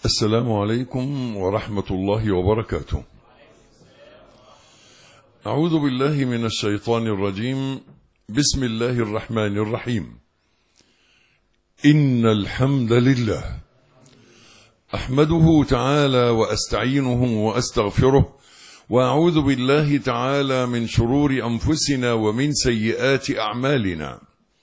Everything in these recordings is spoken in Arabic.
السلام عليكم ورحمة الله وبركاته. أعوذ بالله من الشيطان الرجيم. بسم الله الرحمن الرحيم. إن الحمد لله أحمده تعالى وأستعينه وأستغفره، وأعوذ بالله تعالى من شرور أنفسنا ومن سيئات أعمالنا.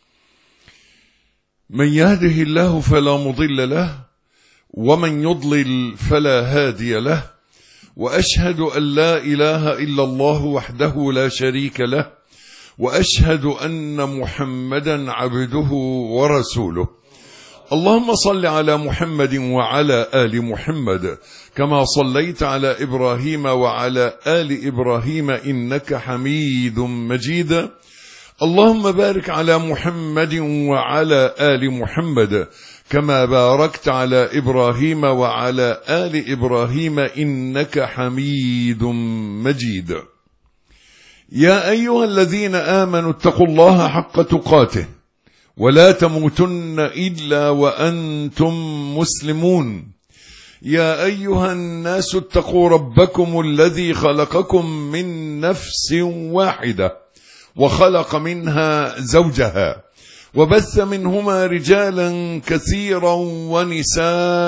من يهده الله فلا مضل له، ومن يضلل فلا هادي له، وأشهد أن لا إله إلا الله وحده لا شريك له، وأشهد أن محمدا عبده ورسوله. اللهم صل على محمد وعلى آل محمد كما صليت على إبراهيم وعلى آل إبراهيم إنك حميد مجيد. اللهم بارك على محمد وعلى آل محمد كما باركت على إبراهيم وعلى آل إبراهيم إنك حميد مجيد. يا أيها الذين آمنوا اتقوا الله حق تقاته ولا تموتن إلا وأنتم مسلمون. يا أيها الناس اتقوا ربكم الذي خلقكم من نفس واحدة وخلق منها زوجها وبث منهما رجالا كثيرا ونساء،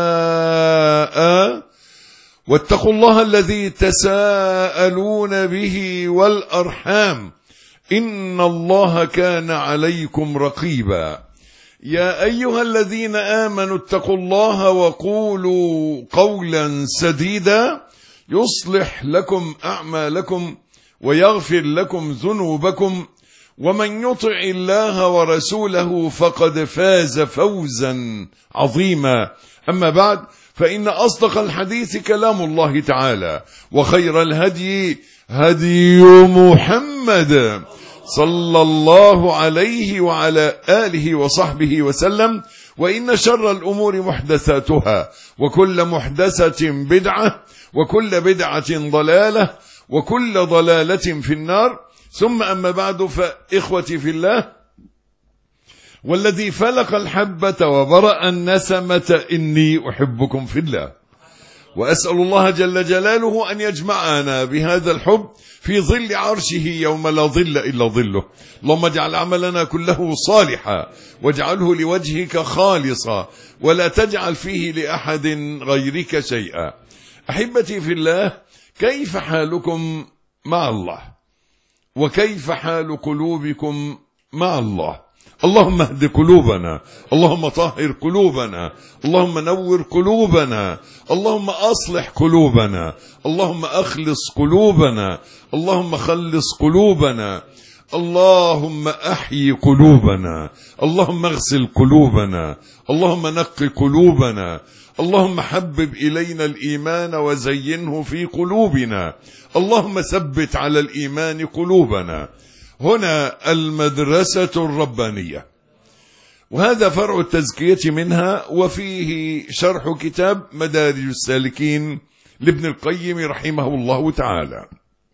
واتقوا الله الذي تساءلون به والأرحام إن الله كان عليكم رقيبا. يا أيها الذين آمنوا اتقوا الله وقولوا قولا سديدا يصلح لكم أعمالكم ويغفر لكم ذنوبكم، ومن يطع الله ورسوله فقد فاز فوزا عظيما. أما بعد، فإن أصدق الحديث كلام الله تعالى، وخير الهدي هدي محمد صلى الله عليه وعلى آله وصحبه وسلم، وإن شر الأمور محدثاتها، وكل محدثة بدعة، وكل بدعة ضلالة، وكل ضلالة في النار. ثم أما بعد، فإخوتي في الله، والذي فلق الحبة وبرأ النسمة إني أحبكم في الله، وأسأل الله جل جلاله أن يجمعنا بهذا الحب في ظل عرشه يوم لا ظل إلا ظله. اللهم اجعل عملنا كله صالحا، واجعله لوجهك خالصا، ولا تجعل فيه لأحد غيرك شيئا. أحبتي في الله، كيف حالكم مع الله؟ وكيف حال قلوبكم مع الله؟ اللهم اهد قلوبنا، اللهم طهر قلوبنا، اللهم نور قلوبنا، اللهم أصلح قلوبنا، اللهم أخلص قلوبنا، اللهم خلص قلوبنا، اللهم أحيي قلوبنا، اللهم اغسل قلوبنا، اللهم نقي قلوبنا، اللهم حبب إلينا الإيمان وزينه في قلوبنا، اللهم ثبت على الإيمان قلوبنا. هنا المدرسة الربانية، وهذا فرع التزكية منها، وفيه شرح كتاب مدارج السالكين لابن القيم رحمه الله تعالى.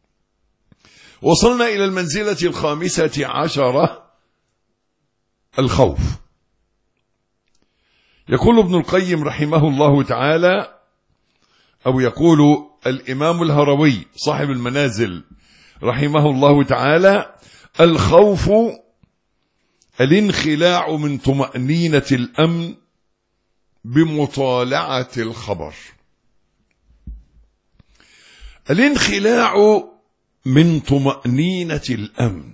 وصلنا إلى المنزلة الخامسة عشرة، الخوف. يقول ابن القيم رحمه الله تعالى، أو يقول الإمام الهروي صاحب المنازل رحمه الله تعالى: الخوف الانخلاع من طمأنينة الأمن بمطالعة الخبر. الانخلاع من طمأنينة الأمن.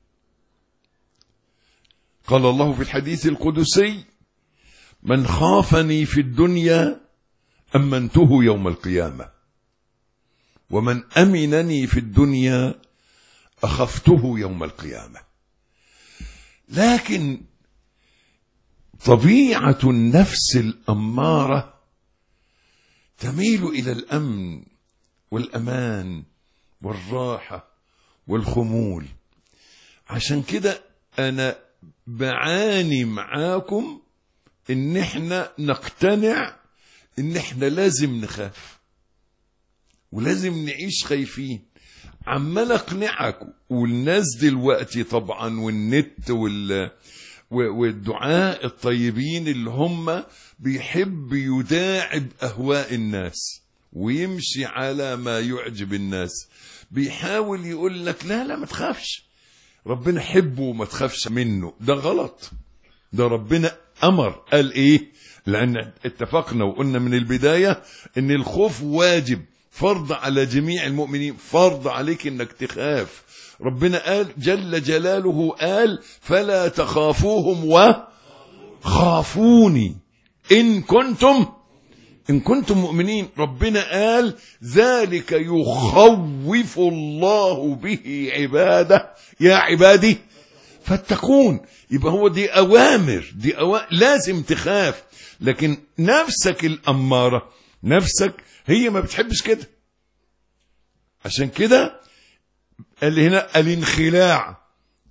قال الله في الحديث القدسي: من خافني في الدنيا أمنته يوم القيامة، ومن أمنني في الدنيا أخفته يوم القيامة. لكن طبيعة النفس الأمارة تميل إلى الأمن والأمان والراحة والخمول. عشان كده أنا بعاني معاكم إن احنا نقتنع إن احنا لازم نخاف ولازم نعيش خايفين. عمال اقنعك، والناس دلوقتي طبعا والنت والدعاء الطيبين اللي هم بيحب يداعب أهواء الناس ويمشي على ما يعجب الناس، بيحاول يقول لك لا ما تخافش، ربنا حبه وما تخافش منه. ده غلط. ده ربنا أمر قال إيه؟ لأن اتفقنا وقلنا من البداية إن الخوف واجب فرض على جميع المؤمنين، فرض عليك إنك تخاف. ربنا قال جل جلاله قال فلا تخافوهم وخافوني إن كنتم مؤمنين. ربنا قال ذلك يخوف الله به عباده يا عبادي فاتقون. يبقى هو دي أوامر، لازم تخاف. لكن نفسك الأمارة، نفسك هي ما بتحبش كده. عشان كده قال هنا الانخلاع،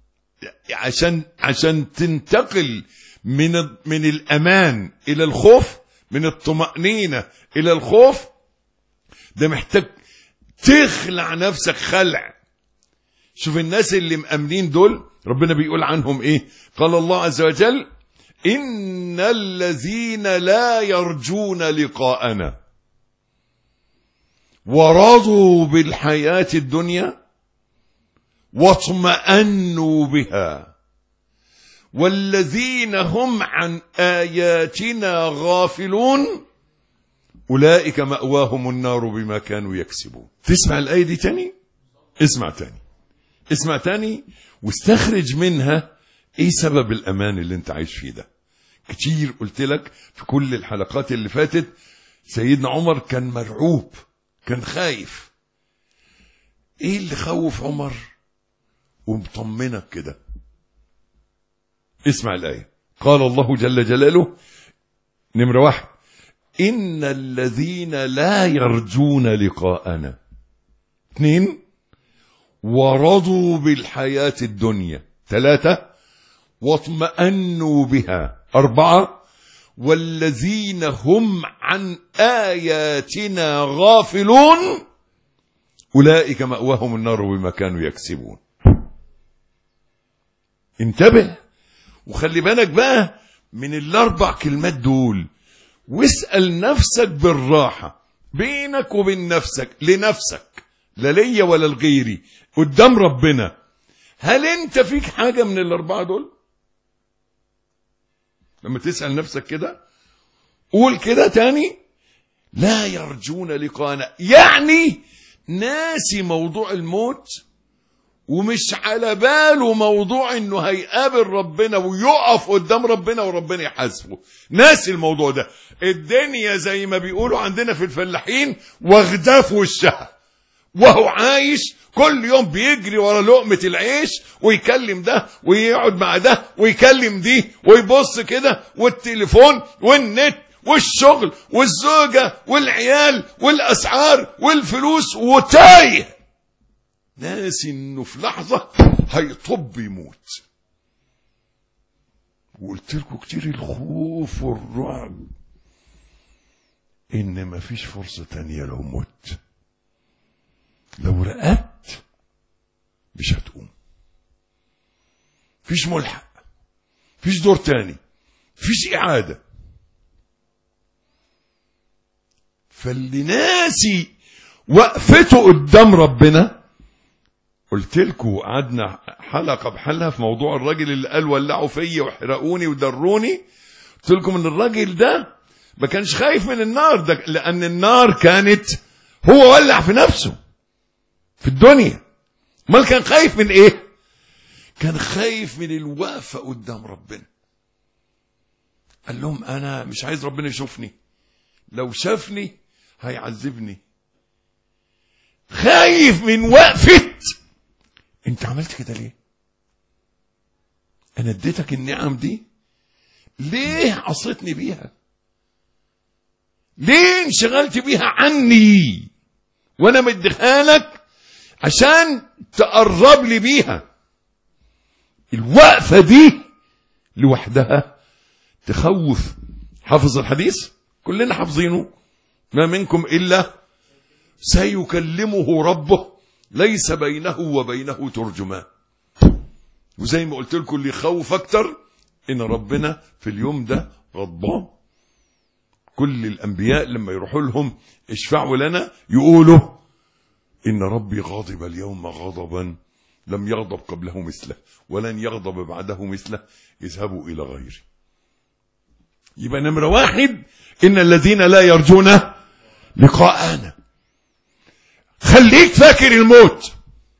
عشان تنتقل من الأمان إلى الخوف، من الطمأنينة إلى الخوف، ده محتاج تخلع نفسك خلع. شوف الناس اللي مأمنين دول ربنا بيقول عنهم إيه؟ قال الله عز وجل إن الذين لا يرجون لقاءنا ورضوا بالحياة الدنيا واطمأنوا بها والذين هم عن آياتنا غافلون أولئك مأواهم النار بما كانوا يكسبون. تسمع الآية دي تاني؟ اسمع تاني واستخرج منها ايه سبب الأمان اللي انت عايش فيه ده. كتير قلت لك في كل الحلقات اللي فاتت سيدنا عمر كان مرعوب، كان خايف. ايه اللي خوف عمر ومطمنك كده؟ اسمع الآية. قال الله جل جلاله نمرة 1 إن الذين لا يرجون لقاءنا. 2 ورضوا بالحياة الدنيا. 3 واطمأنوا بها. 4 والذين هم عن آياتنا غافلون أولئك مأواهم النار بما كانوا يكسبون. انتبه وخلي بالك بقى من ال4 كلمات دول، واسأل نفسك بالراحة بينك وبين نفسك، لنفسك لا ليا ولا لغيري، قدام ربنا، هل انت فيك حاجة من ال4 دول؟ لما تسأل نفسك كده قول كده تاني لا يرجون لقاءنا، يعني ناسي موضوع الموت ومش على باله موضوع انه هيقابل ربنا ويقف قدام ربنا وربنا يحاسبه. ناسي الموضوع ده. الدنيا زي ما بيقولوا عندنا في الفلاحين واخداه في وشها، وهو عايش كل يوم بيجري ورا لقمة العيش ويكلم ده ويقعد مع ده ويكلم دي ويبص كده، والتليفون والنت والشغل والزوجة والعيال والأسعار والفلوس، وتايه ناس انه في لحظة هيطب يموت. وقلت لكم كتير الخوف والرعب ان مفيش فرصة تانية لو مت، لو رقدت مش هتقوم، فيش ملحق، فيش دور تاني، فيش إعادة. فاللي ناسي وقفته قدام ربنا، قلت لكم قعدنا حلقة بحالها في موضوع الراجل اللي قال ولعوا فيا وحرقوني ودروني. قلت لكم ان الراجل ده ما كانش خايف من النار ده، لأن النار كانت هو ولع في نفسه في الدنيا. ما كان خايف من ايه؟ كان خايف من الوقفة قدام ربنا. قال لهم انا مش عايز ربنا يشوفني، لو شافني هيعذبني. خايف من وقفة. انت عملت كده ليه؟ انا اديتك النعم دي ليه عصيتني بيها؟ ليه انشغلت بيها عني وانا مديها لك عشان تقرب لي بيها؟ الوقفة دي لوحدها تخوف. حافظ الحديث كلنا حافظينه، ما منكم إلا سيكلمه ربه ليس بينه وبينه ترجمان. وزي ما قلت لكم اللي يخوف اكتر ان ربنا في اليوم ده غضبان. كل الانبياء لما يروحوا لهم اشفعوا لنا يقولوا ان ربي غاضب اليوم غضبا لم يغضب قبله مثله ولن يغضب بعده مثله، اذهبوا الى غيري. يبقى نمرة 1 ان الذين لا يرجون لقاءنا. خليك فاكر الموت،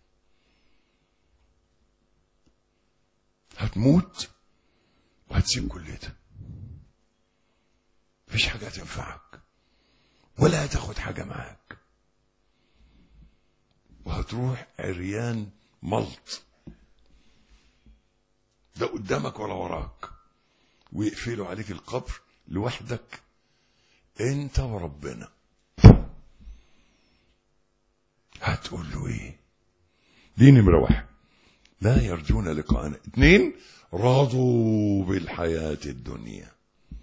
هتموت وهتسيب كل ده، مفيش حاجة هتنفعك ولا هتاخد حاجة معاك، وهتروح عريان ملط، ده قدامك ولا وراك، ويقفلوا عليك القبر لوحدك انت وربنا. هتقول له ايه؟ دي نمرة 1 لا يرجون لقاءنا. 2 راضوا بالحياة الدنيا.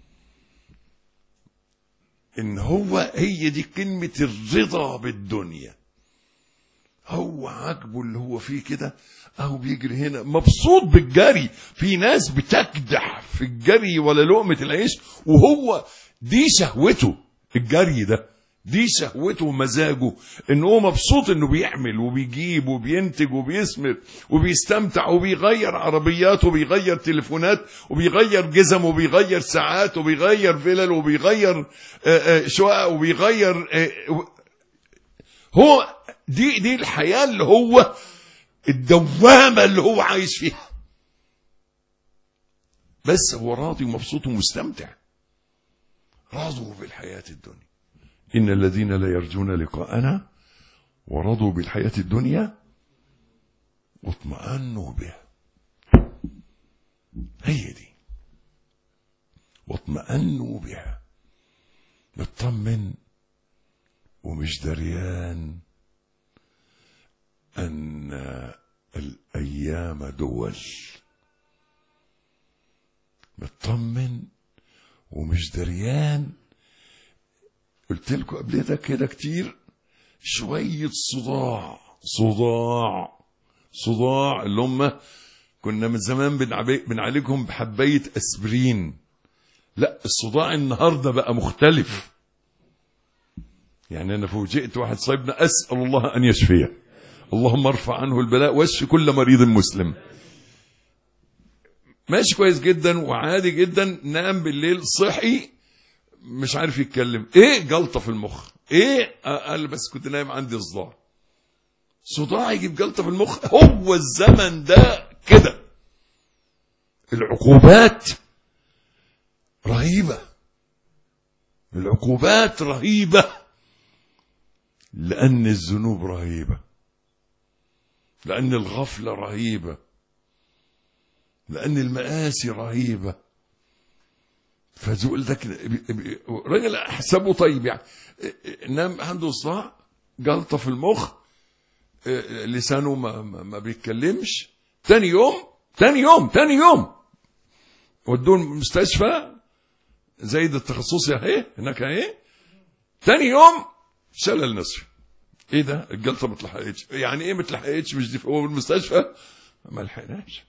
ان هي دي كلمة الرضا بالدنيا. هو عاجبه اللي هو فيه كده، اهو بيجري هنا مبسوط بالجري. في ناس بتكدح في الجري ولا لقمة العيش، وهو دي شهوته الجري ده، دي شهوته ومزاجه، ان هو مبسوط انه بيعمل وبيجيب وبينتج وبيثمر وبيستمتع وبيغير عربيات وبيغير تليفونات وبيغير جزم وبيغير ساعات وبيغير فلل وبيغير شقق وبيغير هو دي الحياة اللي هو الدوامة اللي هو عايش فيها. بس هو راضي ومبسوط ومستمتع. راضوا بالحياة الدنيا. إن الذين لا يرجون لقاءنا ورضوا بالحياة الدنيا واطمأنوا بها. هي دي واطمأنوا بها. مطمن ومش دريان أن الأيام دول. مطمن ومش دريان. قلت لكم قبل ده كده كتير، شوية صداع اللي هم كنا من زمان بنعالجهم بحباية أسبرين. لا، الصداع النهاردة بقى مختلف. يعني أنا فوجئت واحد صاحبنا، أسأل الله أن يشفيه، اللهم ارفع عنه البلاء واشف كل مريض مسلم. ماشي كويس جدا وعادي جدا، نام بالليل صحي مش عارف يتكلم. ايه؟ جلطة في المخ. ايه؟ قال بس كنت نايم عندي صداع يجيب جلطة في المخ. هو الزمن ده كده. العقوبات رهيبة، لأن الذنوب رهيبة، لأن الغفلة رهيبة، لأن المآسي رهيبة. فزول ده راجل أحسبه طيب، يعني نام عنده صداع، جلطة في المخ، لسانه ما بيتكلمش. تاني يوم ودوه المستشفى زايد التخصصي اهي هناك اهي. تاني يوم شلل نصفي. ايه ده؟ الجلطه ما اتلحقتش. يعني ايه ما اتلحقتش؟ مش دي هو المستشفى ما لحقناش.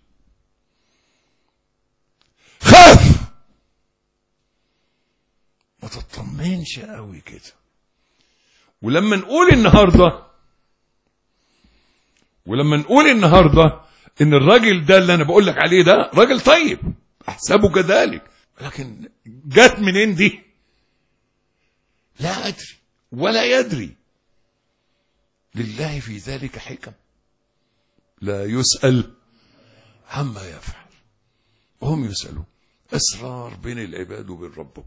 خاف، ما تطمنش قوي كده. ولما نقول النهارده ان الراجل ده اللي انا بقول لك عليه ده راجل طيب، احسبه كذلك، لكن جت منين دي؟ لا ادري ولا يدري. لله في ذلك حكم، لا يسأل عما يفعل وهم يسألون. اسرار بين العباد وبين ربهم.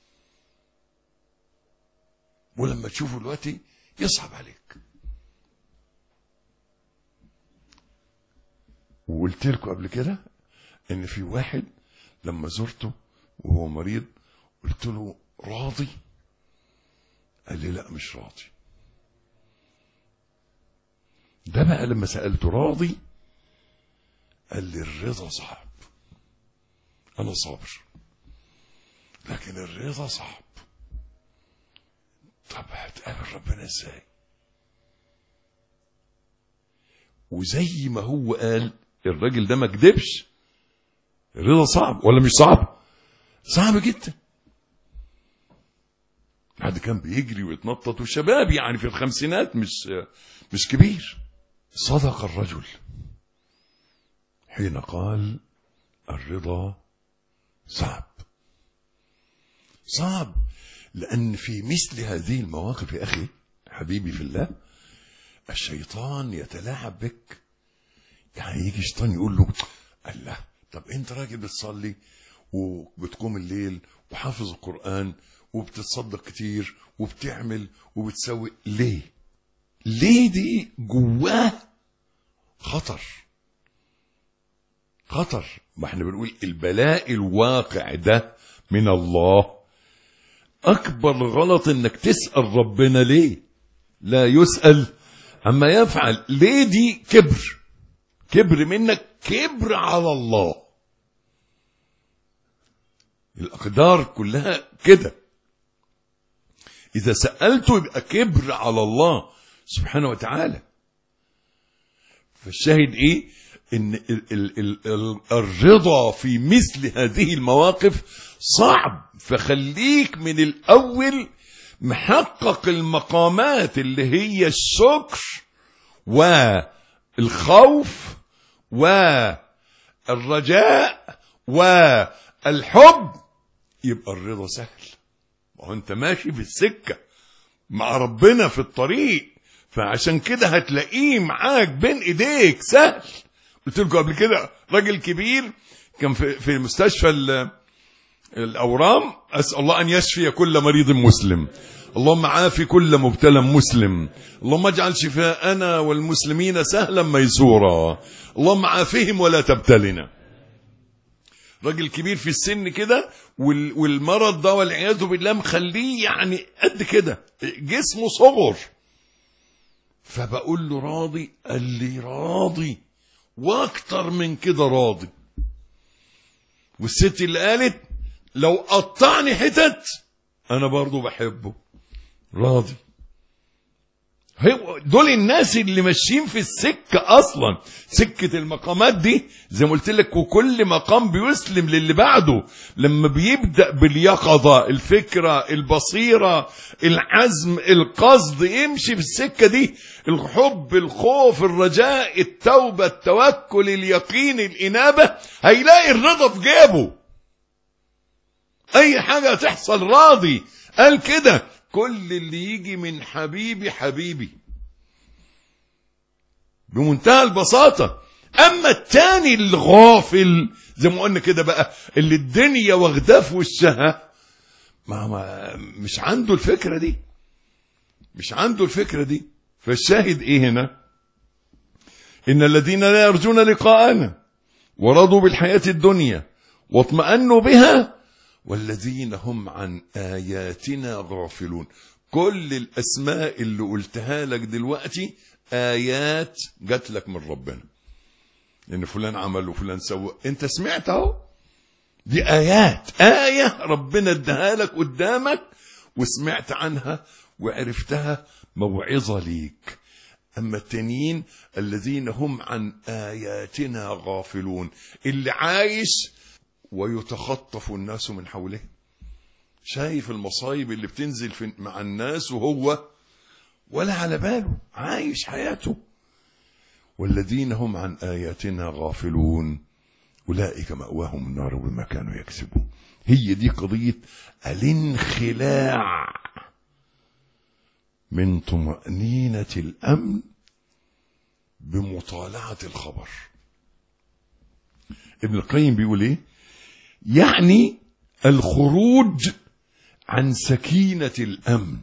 ولما تشوفوا دلوقتي يصعب عليك. وقلت لكم قبل كده ان في واحد لما زرته وهو مريض قلت له راضي؟ قال لي لا مش راضي. ده بقى لما سألته راضي قال لي الرضا صعب. انا صابر لكن الرضا صعب. طب هتقابل ربنا ازاي؟ وزي ما هو قال الراجل ده ما كدبش، الرضا صعب ولا مش صعب؟ صعب جدا. حد كان بيجري ويتنطط وشباب يعني في الخمسينات، مش كبير. صدق الرجل حين قال الرضا صعب. صعب لأن في مثل هذه المواقف يا أخي حبيبي في الله الشيطان يتلاعب بك. يعني يجي الشيطان يقول له الله، طب انت راجل بتصلي وبتقوم الليل وحافظ القرآن وبتتصدق كتير وبتعمل وبتسوي، ليه دي جواه خطر. ما احنا بنقول البلاء الواقع ده من الله. اكبر غلط انك تسأل ربنا ليه، لا يسأل عما يفعل. ليه دي كبر منك، كبر على الله. الأقدار كلها كده، إذا سألته يبقى كبر على الله سبحانه وتعالى. فالشاهد إيه؟ إن الرضا في مثل هذه المواقف صعب. فخليك من الأول محقق المقامات اللي هي الشكر والخوف والرجاء والحب، يبقى الرضا سهل. وانت ماشي في السكة مع ربنا في الطريق، فعشان كده هتلاقيه معاك بين ايديك سهل. قلت لكم قبل كده راجل كبير كان في مستشفى الأورام، أسأل الله أن يشفي كل مريض مسلم، اللهم عافي كل مبتلى مسلم، اللهم اجعل شفاءنا والمسلمين سهلا ميسورا، اللهم عافهم ولا تبتلنا. راجل كبير في السن كده، والمرض ده والعياذ بالله مخليه يعني قد كده، جسمه صغر. فبقول له راضي؟ قال لي راضي واكتر من كده راضي. والست اللي قالت لو قطعني حتت انا برضو بحبه، راضي. دول الناس اللي ماشيين في السكة اصلا، سكة المقامات دي زي ما قلت لك، وكل مقام بيسلم للي بعده. لما بيبدأ باليقظة، الفكرة، البصيرة، العزم، القصد، يمشي في السكة دي، الحب، الخوف، الرجاء، التوبة، التوكل، اليقين، الإنابة، هيلاقي الرضا في جيبه. اي حاجة تحصل راضي. قال كده كل اللي يجي من حبيبي بمنتهى البساطة. اما التاني الغافل زي ما قلنا كده بقى، اللي الدنيا واخداه في وشها، مش عنده الفكرة دي، فالشاهد ايه هنا؟ ان الذين لا يرجون لقاءنا ورضوا بالحياة الدنيا واطمأنوا بها والذين هم عن آياتنا غافلون. كل الأسماء اللي قلتها لك دلوقتي آيات جات لك من ربنا، لأن فلان عمل وفلان سوى، أنت سمعت اهو، دي آيات. آية ربنا اداها لك قدامك وسمعت عنها وعرفتها، موعظة ليك. أما التانيين الذين هم عن آياتنا غافلون، اللي عايش ويتخطف الناس من حوله، شايف المصايب اللي بتنزل مع الناس وهو ولا على باله، عايش حياته. والذين هم عن آياتنا غافلون أولئك مأواهم النار بما كانوا يكسبون. هي دي قضية الانخلاع من طمأنينة الأمن بمطالعة الخبر. ابن القيم بيقول ايه؟ يعني الخروج عن سكينة الأمن،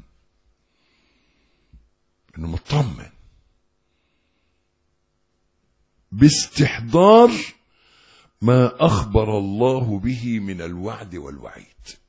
انه مطمن باستحضار ما أخبر الله به من الوعد والوعيد.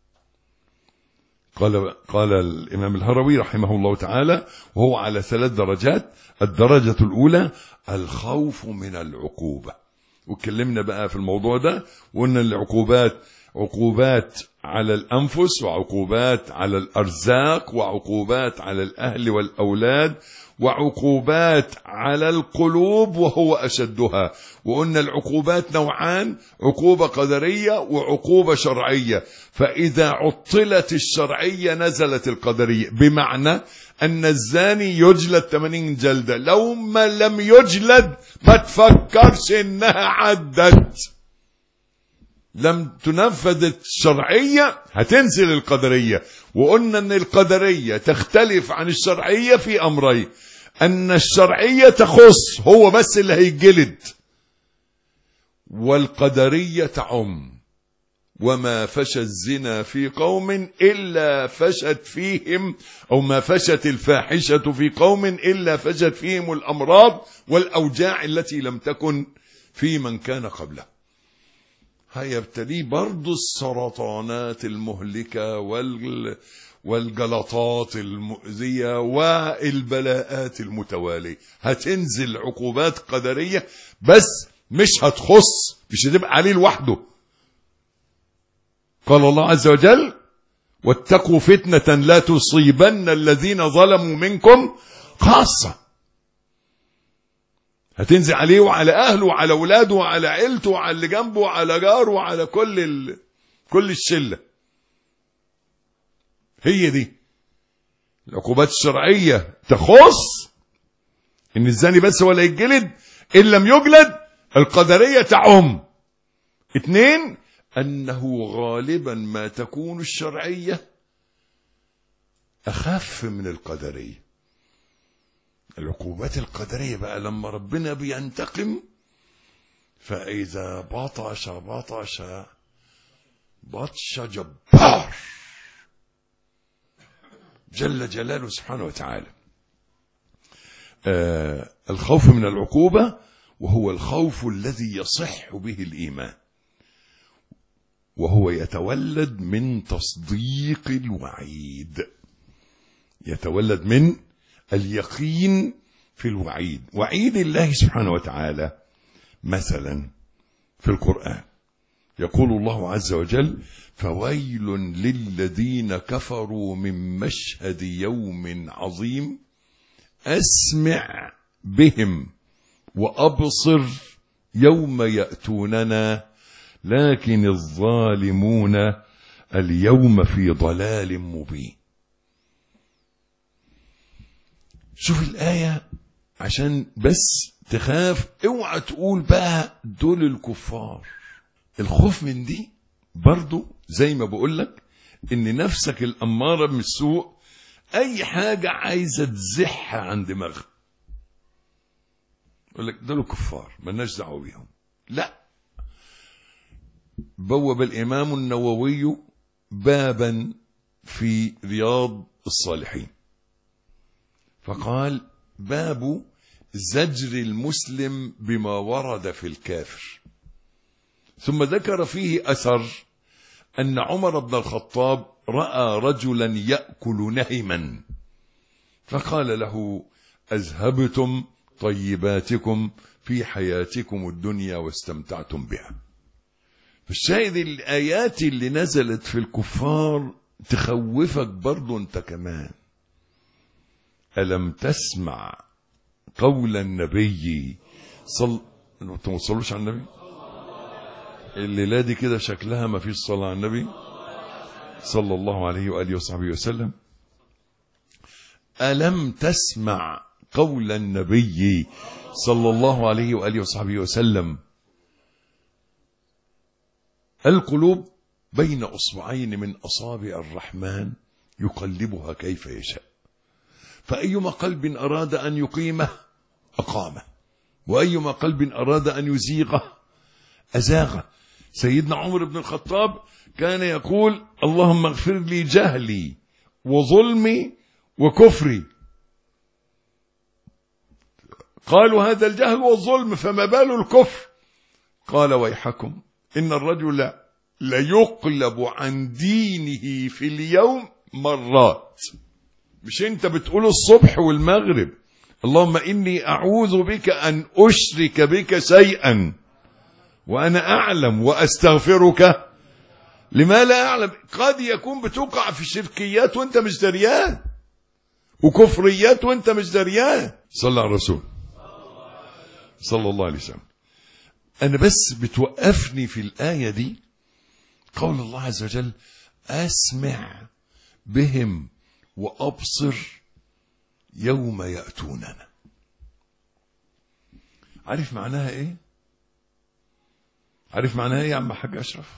قال الإمام الهروي رحمه الله تعالى، وهو على 3 درجات. الدرجة الأولى الخوف من العقوبة، واتكلمنا بقى في الموضوع ده وقلنا العقوبات عقوبات على الأنفس، وعقوبات على الأرزاق، وعقوبات على الأهل والأولاد، وعقوبات على القلوب وهو أشدها. وقلنا العقوبات نوعان: عقوبة قدرية وعقوبة شرعية. فإذا عطلت الشرعية نزلت القدرية، بمعنى أن الزاني يجلد 80 جلدة، لو ما لم يجلد ما تفكرش إنها عدت. لم تنفذ الشرعية هتنزل القدرية. وقلنا أن القدرية تختلف عن الشرعية في أمرين: أن الشرعية تخص هو بس اللي هيجلد، والقدرية تعم. وما فشى الزنا في قوم إلا فشت فيهم، أو ما فشت الفاحشة في قوم إلا فشت فيهم الأمراض والأوجاع التي لم تكن في من كان قبله. هيبتلي برضو السرطانات المهلكة والجلطات المؤذية والبلاءات المتوالية. هتنزل عقوبات قدرية، بس مش هتخص، مش هتبقى عليه لوحده. قال الله عز وجل: واتقوا فتنة لا تصيبن الذين ظلموا منكم خاصة. هتنزل عليه وعلى أهله وعلى أولاده وعلى عيلته وعلى اللي جنبه وعلى جاره وعلى كل الشلة. هي دي العقوبات الشرعية، تخص إن الزاني بس ولا يتجلد، إن لم يجلد القدرية تعم. 2، أنه غالبا ما تكون الشرعية أخف من القدرية. العقوبات القدرية بقى لما ربنا بينتقم، فإذا بطش بطش جبار جل جلاله سبحانه وتعالى. الخوف من العقوبة، وهو الخوف الذي يصح به الإيمان، وهو يتولد من تصديق الوعيد، يتولد من اليقين في الوعيد. وعيد الله سبحانه وتعالى مثلا في القرآن يقول الله عز وجل: فويل للذين كفروا من مشهد يوم عظيم أسمع بهم وأبصر يوم يأتوننا لكن الظالمون اليوم في ضلال مبين. شوف الآية عشان بس تخاف. اوعى تقول بقى دول الكفار. الخوف من دي برضو زي ما بقولك ان نفسك الأمارة من السوء اي حاجة عايزة تزحها عن دماغها، يقول لك دول الكفار مالناش دعوة بيهم. لا، بوب الإمام النووي بابا في رياض الصالحين فقال: باب زجر المسلم بما ورد في الكافر. ثم ذكر فيه أثر أن عمر بن الخطاب رأى رجلا يأكل نهما فقال له: أذهبتم طيباتكم في حياتكم الدنيا واستمتعتم بها. فالشاهد الآيات اللي نزلت في الكفار تخوفك برضو انت كمان. ألم تسمع قول النبي انتوا ما تصلوش على النبي؟ الليلة دي كده شكلها ما فيش صلاة على النبي صلى الله عليه وآله وصحبه وسلم. ألم تسمع قول النبي صلى الله عليه وآله وصحبه وسلم: القلوب بين أصبعين من أصابع الرحمن يقلبها كيف يشاء، فأيما قلب أراد أن يقيمه أقامه، وأيما قلب أراد أن يزيغه أزاغه. سيدنا عمر بن الخطاب كان يقول: اللهم اغفر لي جهلي وظلمي وكفري. قالوا: هذا الجهل والظلم فما بال الكفر؟ قال: ويحكم إن الرجل ليقلب عن دينه في اليوم مرات. مش انت بتقول الصبح والمغرب اللهم إني أعوذ بك أن أشرك بك شيئا وأنا أعلم وأستغفرك لما لا أعلم. قد يكون بتوقع في شركيات وانت مش دريان، وكفريات وانت مش دريان. صلى على الرسول صلى الله عليه وسلم. أنا بس بتوقفني في الآية دي قول الله عز وجل: أسمع بهم وأبصر يوم يأتوننا. عارف معناها إيه؟ عارف معناها إيه يا عم حاج أشرف؟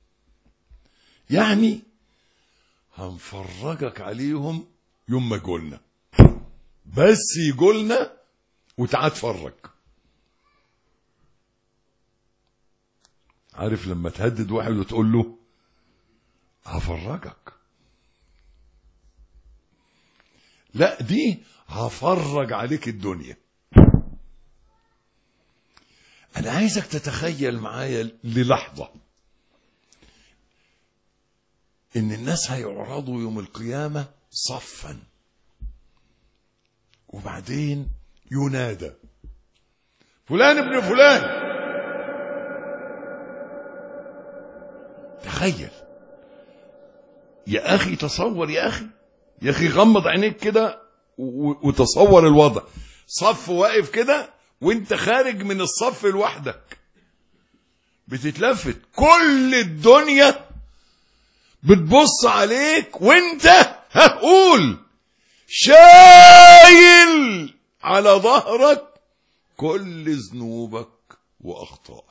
يعني هنفرجك عليهم يوم ما يقولنا، بس يقولنا وتعال اتفرج. عارف لما تهدد واحد وتقول له هفرجك، لا دي هفرج عليك الدنيا. انا عايزك تتخيل معايا للحظة ان الناس هيعرضوا يوم القيامة صفا، وبعدين ينادى فلان ابن فلان. تخيل يا اخي، تصور يا اخي غمض عينيك كده وتصور الوضع. صف واقف كده وانت خارج من الصف لوحدك، بتتلفت كل الدنيا بتبص عليك، وانت هقول شايل على ظهرك كل ذنوبك واخطائك.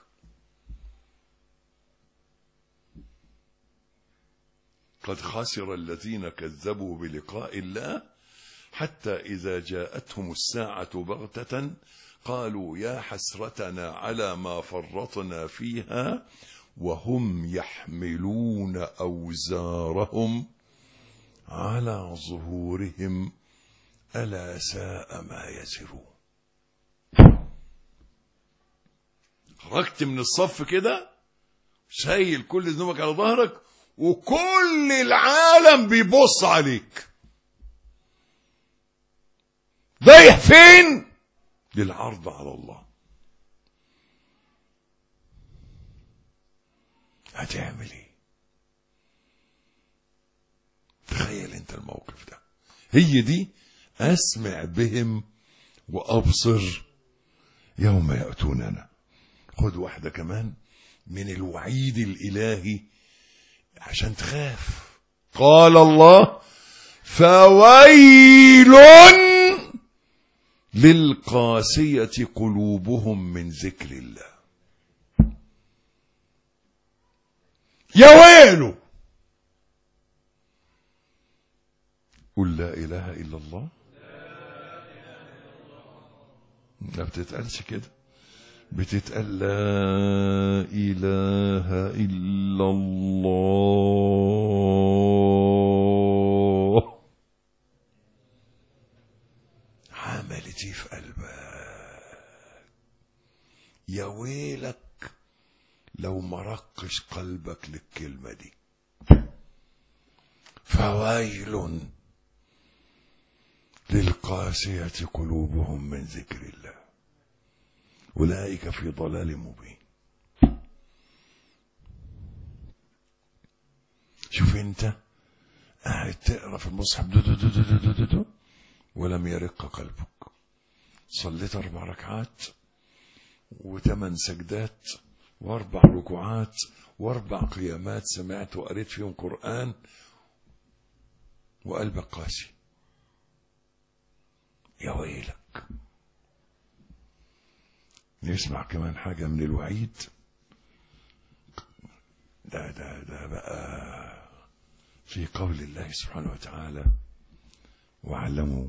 قد خسر الذين كذبوا بلقاء الله حتى إذا جاءتهم الساعة بغتة قالوا يا حسرتنا على ما فرطنا فيها وهم يحملون أوزارهم على ظهورهم ألا ساء ما يزرون. خرجت من الصف كده شايل كل ذنوبك على ظهرك، وكل العالم بيبص عليك. رايح فين؟ للعرض على الله. هتعمل ايه؟ تخيل انت الموقف ده. هي دي اسمع بهم وابصر يوم يأتوننا. خد واحدة كمان من الوعيد الالهي عشان تخاف. قال الله: فويل للقاسية قلوبهم من ذكر الله. يا ويله. قل لا إله إلا الله. لا بتتقالش كده، بتتقال لا إله إلا الله. عملتي في قلبك. يا ويلك لو مرقش قلبك للكلمة دي. فويل للقاسية قلوبهم من ذكر الله أولئك في ضلال مبين. شوف انت قاعد تقرا في المصحف دو دو دو دو دو دو دو ولم يرق قلبك. صليت 4 ركعات و8 سجدات و4 ركوعات و4 قيامات، سمعت وقريت فيهم قرآن، وقلبك قاسي. يا ويلك. نسمع كمان حاجة من الوعيد. ده بقى في قول الله سبحانه وتعالى: واعلموا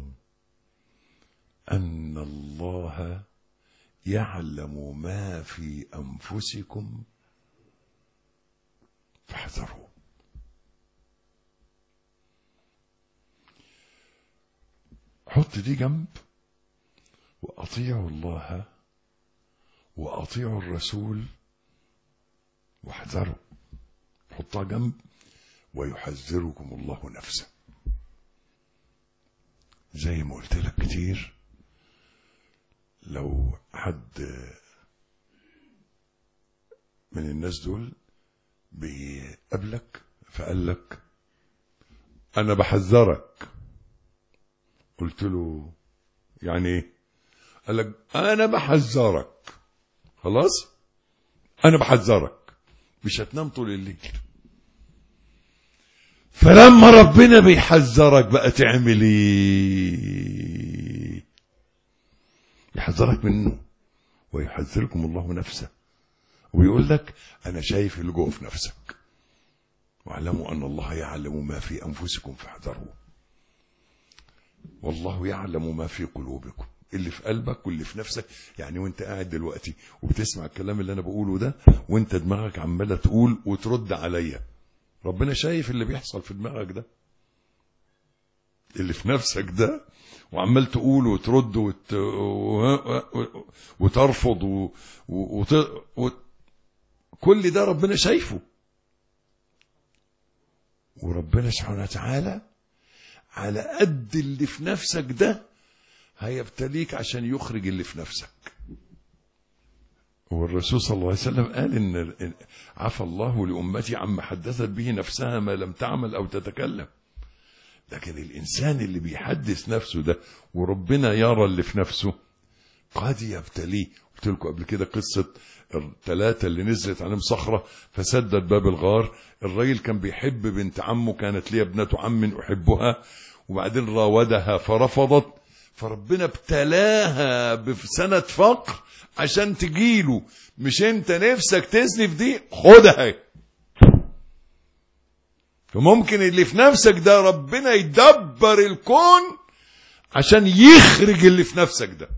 أن الله يعلم ما في أنفسكم فاحذروا. حط دي جنب، وأطيعوا الله وأطيعوا الرسول واحذروا. حطها جنب، ويحذركم الله نفسه. زي ما قلت لك كتير، لو حد من الناس دول بيقابلك فقال لك أنا بحذرك. قلت له يعني ايه؟ قال لك أنا بحذرك. خلاص أنا بحذرك مش هتنام طول الليل. فلما ربنا بيحذرك بقى تعمل ايه؟ يحذرك منه ويحذركم الله نفسه، ويقول لك أنا شايف اللي جوه في نفسك، واعلموا أن الله يعلم ما في أنفسكم فاحذروه، والله يعلم ما في قلوبكم، اللي في قلبك واللي في نفسك. يعني وانت قاعد دلوقتي وبتسمع الكلام اللي أنا بقوله ده وانت دماغك عمالة تقول وترد عليا، ربنا شايف اللي بيحصل في دماغك ده، اللي في نفسك ده، وعمال تقول وترد وترفض كل ده ربنا شايفه. وربنا سبحانه وتعالى على قد اللي في نفسك ده هيبتليك عشان يخرج اللي في نفسك. والرسول صلى الله عليه وسلم قال إن عفى الله لأمتي عما حدثت به نفسها ما لم تعمل أو تتكلم. لكن الإنسان اللي بيحدث نفسه ده وربنا يرى اللي في نفسه قد يبتليه. قلت لكم قبل كده قصة الثلاثة اللي نزلت عليهم صخرة فسدت باب الغار. الراجل كان بيحب بنت عمه، كانت لي ابنة عم أحبها، وبعدين راودها فرفضت، فربنا ابتلاها بسنة فقر عشان تجيله. مش انت نفسك تزني في دي؟ خدها. فممكن اللي في نفسك ده ربنا يدبر الكون عشان يخرج اللي في نفسك ده.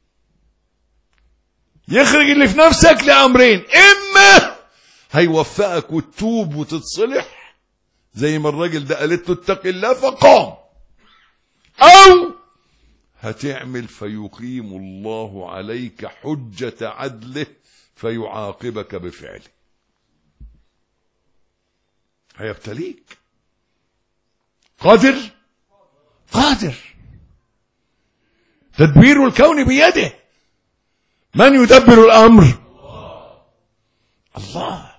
يخرج اللي في نفسك لأمرين: إما هيوفقك وتتوب وتتصلح زي ما الراجل ده قالت له اتق الله فقام، أو هتعمل فيقيم الله عليك حجة عدله فيعاقبك بفعله. هيبتليك. قادر تدبير الكون بيده. من يدبر الأمر؟ الله.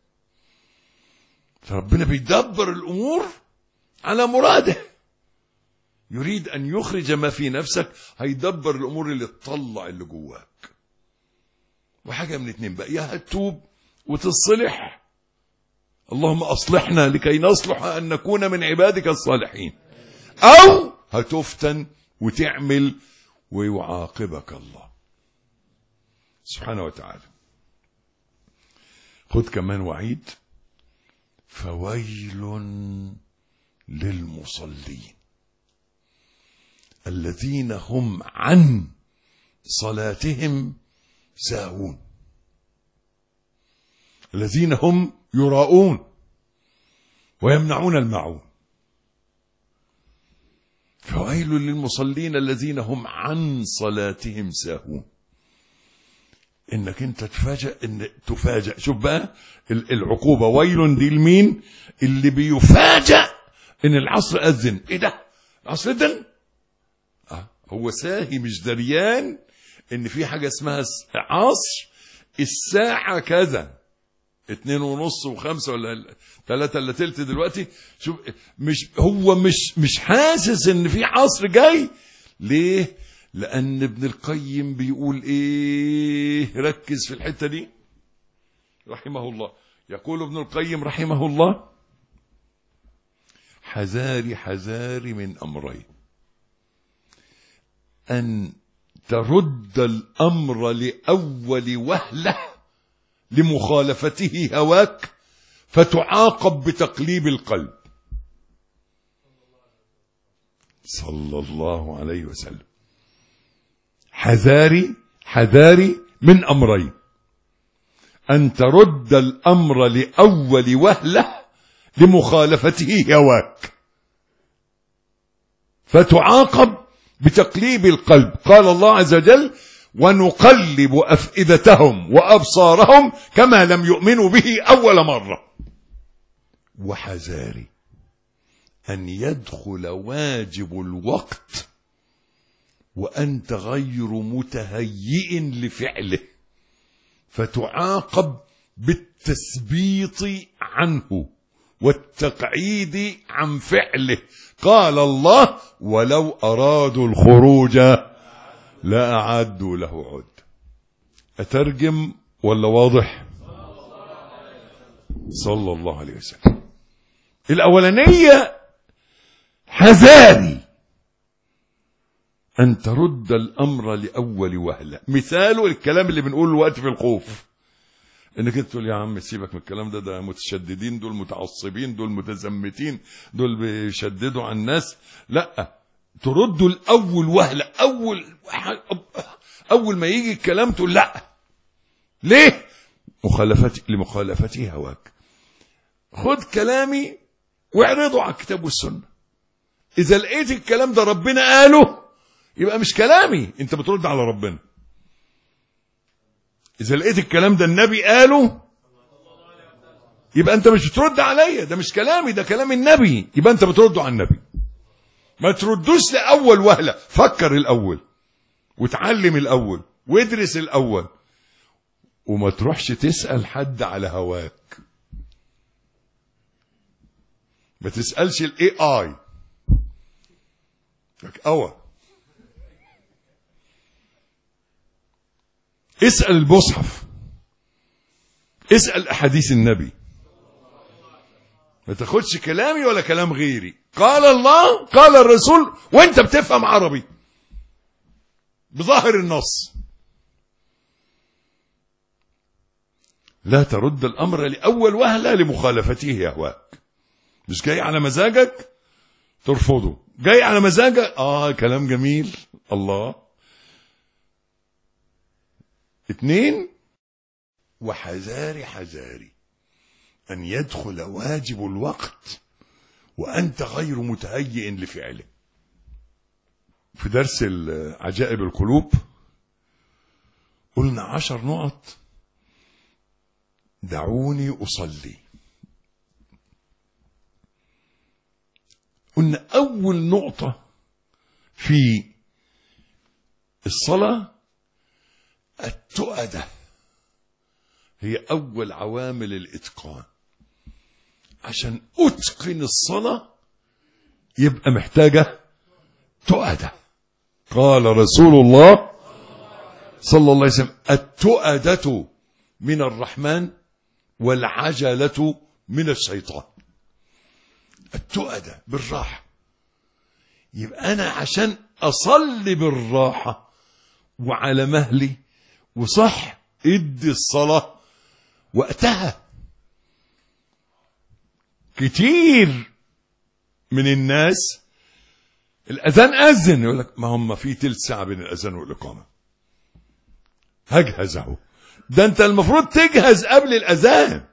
فربنا بيدبر الأمور على مراده. يريد أن يخرج ما في نفسك، هيدبر الأمور اللي تطلع اللي جواك. وحاجة من اتنين بقى: يا هتوب وتصلح، اللهم أصلحنا لكي نصلح أن نكون من عبادك الصالحين، أو هتفتن وتعمل ويعاقبك الله سبحانه وتعالى. خذ كمان وعيد: فويل للمصلين الذين هم عن صلاتهم ساهون، الذين هم يراؤون ويمنعون الماعون. فويل للمصلين الذين هم عن صلاتهم ساهون. انك انت تفاجأ. شوف بقى العقوبة: ويل دي لمين؟ اللي بيفاجأ ان العصر أذن. ايه ده؟ العصر أذن؟ هو ساهي مش دريان ان في حاجة اسمها عصر الساعة كذا 2:30 و5 ولا 3 إلا تلت دلوقتي. شوف، هو مش حاسس ان في عصر جاي. ليه؟ لأن ابن القيم بيقول ايه؟ ركز في الحتة دي رحمه الله. يقول ابن القيم رحمه الله: حذاري من أمرين: أن ترد الأمر لأول وهلة لمخالفته هواك فتعاقب بتقليب القلب. صلى الله عليه وسلم. حذاري من أمرين: أن ترد الأمر لأول وهلة لمخالفته هواك فتعاقب بتقليب القلب. قال الله عز وجل: ونقلب أفئدتهم وأبصارهم كما لم يؤمنوا به أول مرة. وحذاري أن يدخل واجب الوقت وأنت غير متهيئ لفعله فتعاقب بالتثبيط عنه والتقعيد عن فعله. قال الله ولو أرادوا الخروج لأعدوا له عد. أترجم ولا واضح؟ صلى الله عليه وسلم. الأولانية حذاري أن ترد الأمر لأول وهلة. مثاله الكلام اللي بنقوله الوقت في الخوف، انك انت تقول يا عم سيبك من الكلام ده متشددين، دول متعصبين، دول متزمتين، دول بيشددوا على الناس. لا، تردوا الأول وهلة، أول ما يجي الكلام تقول لا. ليه؟ لمخالفتي هواك. خد كلامي واعرضه على الكتاب والسنة. إذا لقيت الكلام ده ربنا قاله يبقى مش كلامي، انت بترد على ربنا. إذا لقيت الكلام ده النبي قاله يبقى أنت مش بترد عليا، ده مش كلامي، ده كلام النبي، يبقى أنت بترد على النبي. ما تردوش لأول وهلة، فكر الأول وتعلم الأول وادرس الأول، وما تروحش تسأل حد على هواك. ما تسألش الاي اي اسأل المصحف، اسأل أحاديث النبي. ما تاخدش كلامي ولا كلام غيري. قال الله قال الرسول وانت بتفهم عربي بظاهر النص. لا ترد الأمر لأول وهلة لمخالفته أهواك. مش جاي على مزاجك ترفضه، جاي على مزاجك كلام جميل الله. 2 وحذاري أن يدخل واجب الوقت وأنت غير متهيئ لفعله. في درس عجائب القلوب قلنا 10 نقط. دعوني أصلي. قلنا أول نقطة في الصلاة التؤدة، هي أول عوامل الإتقان. عشان أتقن الصلاة يبقى محتاجة تؤدة. قال رسول الله صلى الله عليه وسلم التؤدة من الرحمن والعجلة من الشيطان. التؤدة بالراحة. يبقى أنا عشان أصلي بالراحة وعلى مهلي وصح ادي الصلاة وقتها. كتير من الناس الأذان أذن يقول لك ما هم في تلت ساعة بين الأذان والإقامة، هجهز اهو. ده أنت المفروض تجهز قبل الأذان.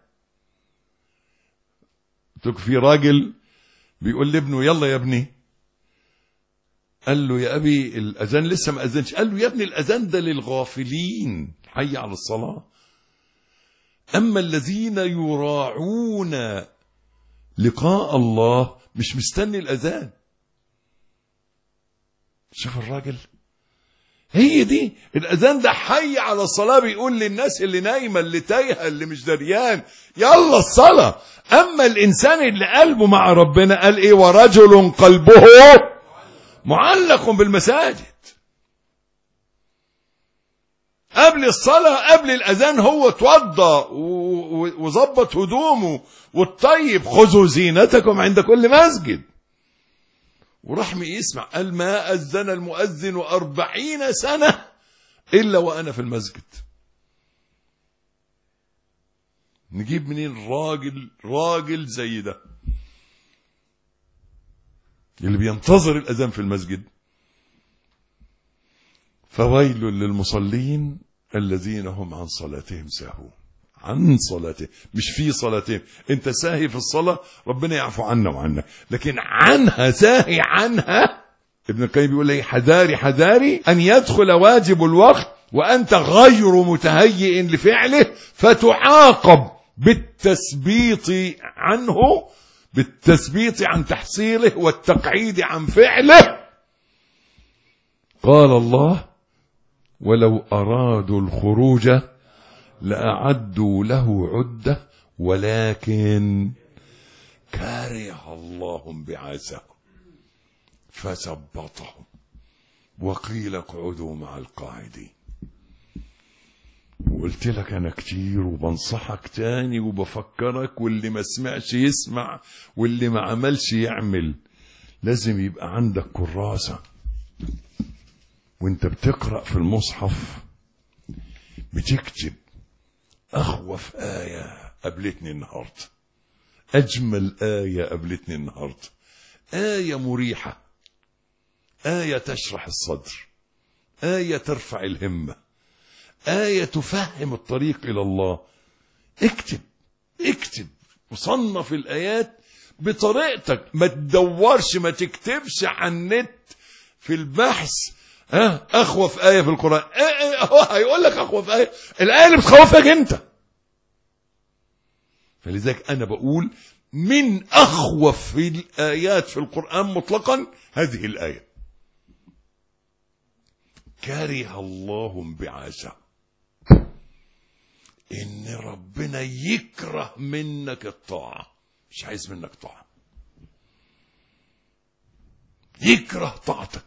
في راجل بيقول لابنه يلا يا ابني، قال له يا أبي الأذان لسه ما أذنش. قال له يا ابني الأذان ده للغافلين، حي على الصلاة. أما الذين يراعون لقاء الله مش مستني الأذان. شوف الراجل، هي دي الأذان ده حي على الصلاة، بيقول للناس اللي نايمة اللي تايهة اللي مش دريان يلا الصلاة. أما الإنسان اللي قلبه مع ربنا قال إيه؟ ورجل قلبه معلق بالمساجد. قبل الصلاة قبل الأذان هو اتوضى وظبط هدومه والطيب خذوا زينتكم عند كل مسجد، وراح يسمع قال ما أذن المؤذن 40 سنة إلا وأنا في المسجد. نجيب منين راجل زي ده اللي بينتظر الأذان في المسجد؟ فويل للمصلين الذين هم عن صلاتهم ساهون. عن صلاتهم، مش في صلاتهم. انت ساهي في الصلاة ربنا يعفو عنا وعنك، لكن عنها ساهي عنها. ابن القيم بيقول لي حذاري أن يدخل واجب الوقت وأنت غير متهيئ لفعله فتعاقب بالتثبيط عنه، بالتثبيط عن تحصيله والتقعيد عن فعله. قال الله ولو أرادوا الخروج لأعدوا له عدة ولكن كره الله بعاثهم فثبطهم وقيل اقعدوا مع القاعدين. وقلت لك انا كتير وبنصحك تاني وبفكرك، واللي ما سمعش يسمع واللي ما عملش يعمل. لازم يبقى عندك كراسة وانت بتقرأ في المصحف بتكتب أخوف آية قابلتني النهاردة، أجمل آية قابلتني النهاردة، آية مريحة، آية تشرح الصدر، آية ترفع الهمة، آية تفهم الطريق إلى الله. اكتب وصنف الآيات بطريقتك، ما تدورش، ما تكتبش عن النت في البحث أخوف آية في القرآن. هو هيقول لك أخوف آية، الآية اللي بتخوفك أنت. فلذلك أنا بقول من أخوف الآيات في القرآن مطلقا هذه الآية، كره الله بعاثهم، إن ربنا يكره منك الطاعة، مش عايز منك طاعة، يكره طاعتك.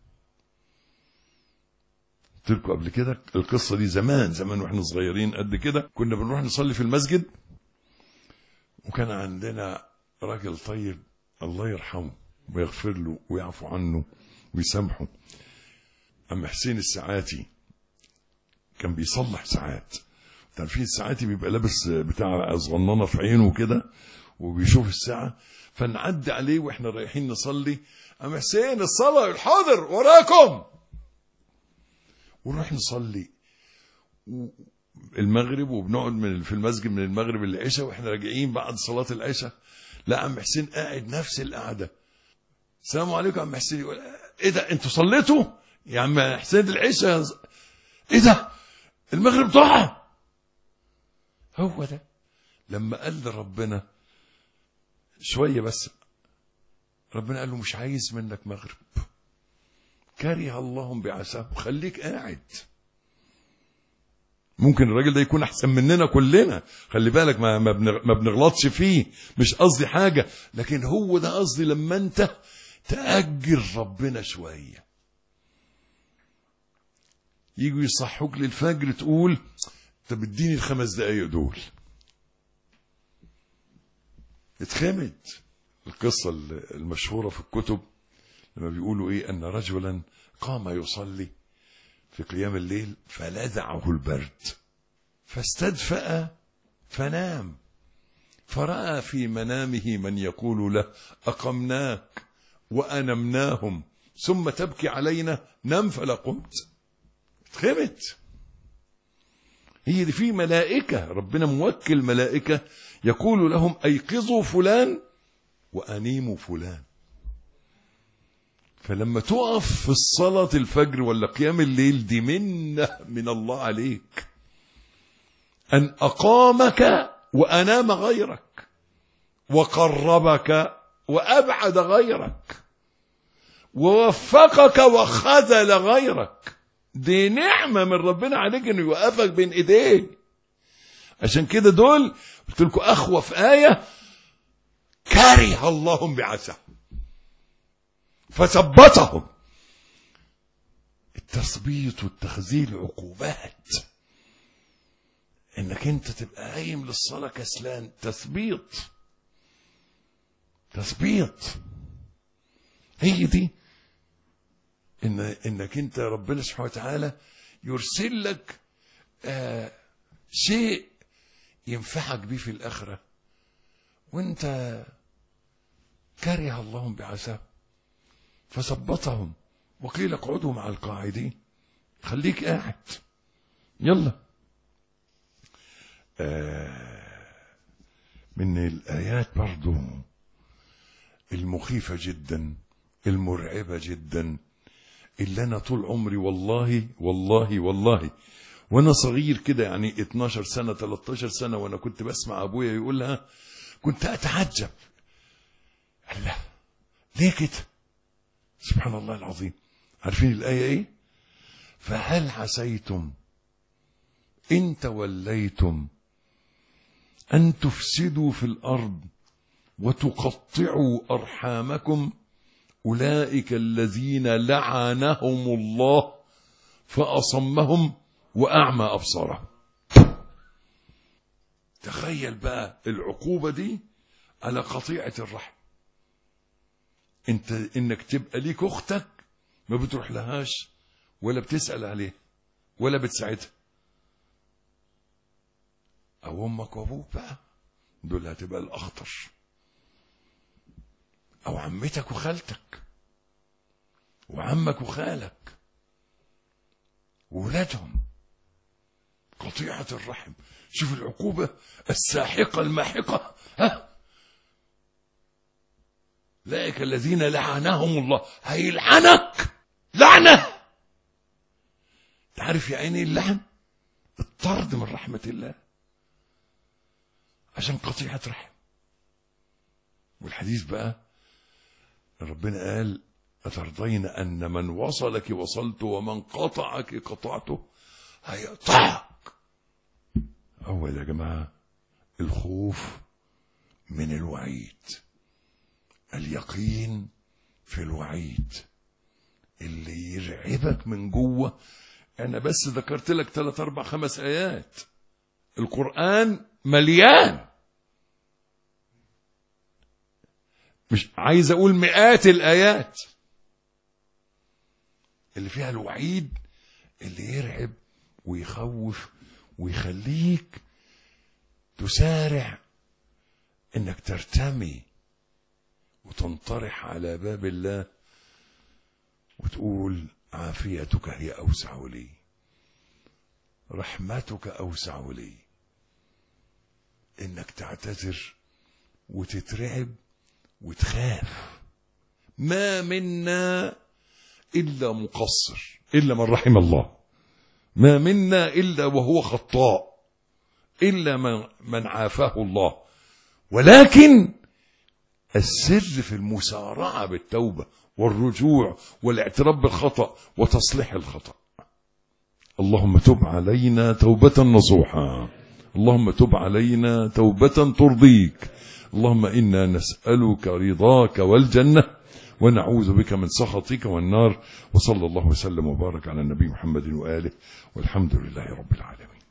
قلت لكم قبل كده القصة دي زمان واحنا صغيرين قد كده، كنا بنروح نصلي في المسجد، وكان عندنا راجل طيب الله يرحمه ويغفر له ويعفو عنه ويسامحه، أم حسين الساعاتي. كان بيصلح ساعات، تعرفين الساعاتي بيبقى لابس بتاع صغننه في عينه كده وبيشوف الساعة، فنعدي عليه واحنا رايحين نصلي، أم حسين الصلاة الحاضر وراكم، ونروح نصلي المغرب، وبنقعد في المسجد من المغرب للعشاء، واحنا راجعين بعد صلاة العشاء لا أم حسين قاعد نفس القعدة. السلام عليكم يا أم حسين، يقول ايه ده انتوا صليتوا يا عم حسين العشاء؟ ايه ده المغرب ضاع. هو ده لما قال لربنا شوية بس، ربنا قال له مش عايز منك مغرب، كره الله بعثهم، خليك قاعد. ممكن الراجل ده يكون احسن مننا كلنا، خلي بالك ما بنغلطش فيه، مش قصدي حاجة، لكن هو ده قصدي لما انت تأجل ربنا شوية. يجوا يصحوك للفجر تقول طب اديني ال5 دقايق دول، اتخمد. القصة المشهورة في الكتب لما بيقولوا ايه، ان رجلا قام يصلي في قيام الليل فلذعه البرد فاستدفأ فنام، فرأى في منامه من يقول له أقمناك وأنمناهم ثم تبكي علينا، نم فلا قمت. اتخمت. هي دي في ملائكة، ربنا موكل ملائكة يقول لهم أيقظوا فلان وأنيموا فلان. فلما تقف في الصلاة الفجر ولا قيام الليل دي منة من الله عليك، أن أقامك وأنام غيرك وقربك وأبعد غيرك ووفقك وخذل غيرك. دي نعمة من ربنا عليك انه يوقفك بين ايديه. عشان كده دول قلت لكم اخوف آية كره الله بعثهم فثبطهم. التثبيط والتخذيل عقوبات، انك انت تبقى قايم للصلاة كسلان، تثبيط. هي دي انك انت ربنا سبحانه وتعالى يرسل لك شيء ينفعك بيه في الآخرة، وانت كره الله بعثهم فثبطهم وقيل اقعدوا مع القاعدين، خليك قاعد. يلا. من الآيات برضو المخيفة جدا المرعبة جدا، اللي أنا طول عمري والله وأنا صغير كده، يعني 12 سنة 13 سنة، وأنا كنت بسمع أبويا يقولها كنت أتعجب، الله ليه كده؟ سبحان الله العظيم. عارفين الآية إيه؟ فهل عسيتم إن توليتم أن تفسدوا في الأرض وتقطعوا أرحامكم أولئك الذين لعنهم الله فأصمهم وأعمى أبصارهم. تخيل بقى العقوبة دي على قطيعة الرحم. انك تبقى ليك اختك ما بتروح لهاش ولا بتسأل عليه ولا بتساعدها، او امك وابوك بقى دول هتبقى الاخطر، او عمتك وخالتك وعمك وخالك وولادهم. قطيعة الرحم، شوف العقوبة الساحقة الماحقة. أولئك الذين لعنهم الله، هيلعنك لعنة. تعرف يا عيني اللعن؟ الطرد من رحمة الله عشان قطيعة رحم. والحديث بقى ربنا قال أترضين أن من وصلك وصلت ومن قطعك قطعته. هيقطعك. أول يا جماعة الخوف من الوعيد، اليقين في الوعيد اللي يرعبك من جوه. أنا بس ذكرت لك 3 4 5 آيات، القرآن مليان، مش عايز أقول مئات الآيات اللي فيها الوعيد اللي يرعب ويخوف ويخليك تسارع انك ترتمي وتنطرح على باب الله وتقول عافيتك هي أوسع لي، رحمتك أوسع لي. انك تعتذر وتترعب وتخاف. ما منا إلا مقصر إلا من رحم الله، ما منا إلا وهو خطاء إلا من عافاه الله. ولكن السر في المسارعة بالتوبة والرجوع والاعتراف بالخطأ وتصليح الخطأ. اللهم تب علينا توبة نصوحا، اللهم تب علينا توبة ترضيك. اللهم إنا نسألك رضاك والجنة ونعوذ بك من سخطك والنار. وصلى الله وسلم وبارك على النبي محمد وآله، والحمد لله رب العالمين.